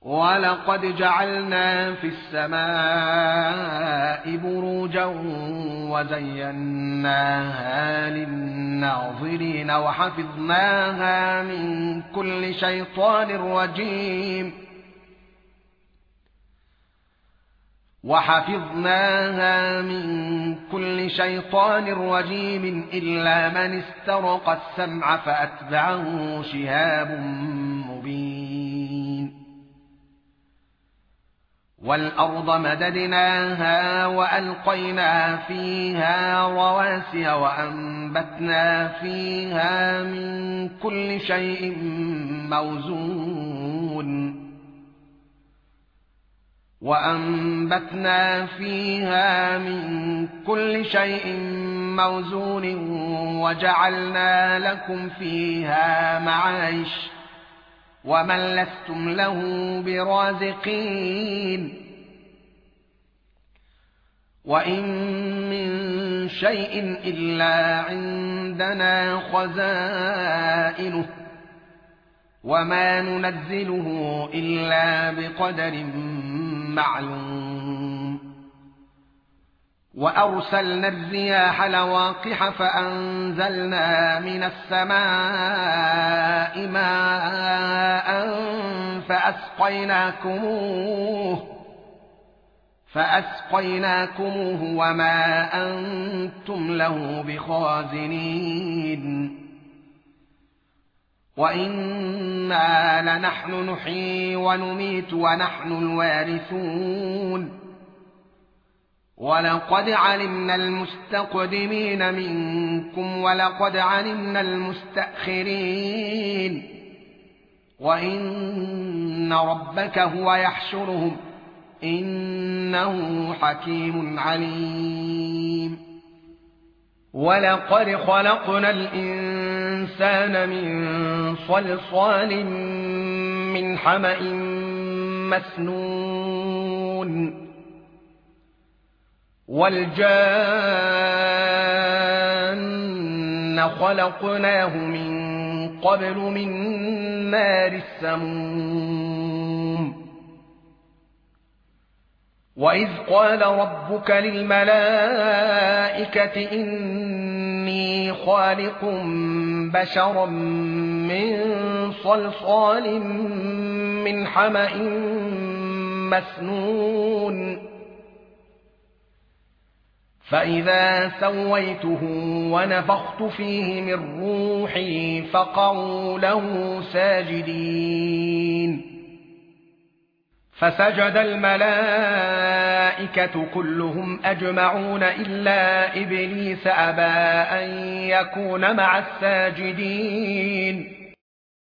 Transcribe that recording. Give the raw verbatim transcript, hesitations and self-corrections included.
ولقد جعلنا في السماء بروجا وزيناها للناظرين وحفظناها من كل شيطان رجيم وحفظناها من كل شيطان رجيم إلا من استرق السمع فأتبعه شهاب مبين والأرض مددناها وألقينا فيها رواسي وأنبتنا فيها من كل شيء موزون وأنبتنا فيها من كل شيء موزون وجعلنا لكم فيها معايش ومن لستم له برازقين وإن من شيء إلا عندنا خزائنه وما ننزله إلا بقدر معلوم وأرسلنا الرياح لواقح فأنزلنا من السماء ماء فأسقيناكموه فأسقيناكموه وما أنتم له بخازنين وإنا لنحن نحيي ونميت ونحن الوارثون ولقد علمنا المستقدمين منكم ولقد علمنا المستأخرين وإن ربك هو يحشرهم إنه حكيم عليم ولقد خلقنا الإنسان من صلصال من حمأ مسنون والجان خلقناه من قبل من نار السموم وإذ قال ربك للملائكة إني خالق بشرا من صلصال من حمأ مسنون فإذا سويته ونفخت فيه من روحي فقعوا له ساجدين فسجد الملائكة كلهم أجمعون إلا إبليس أبى أن يكون مع الساجدين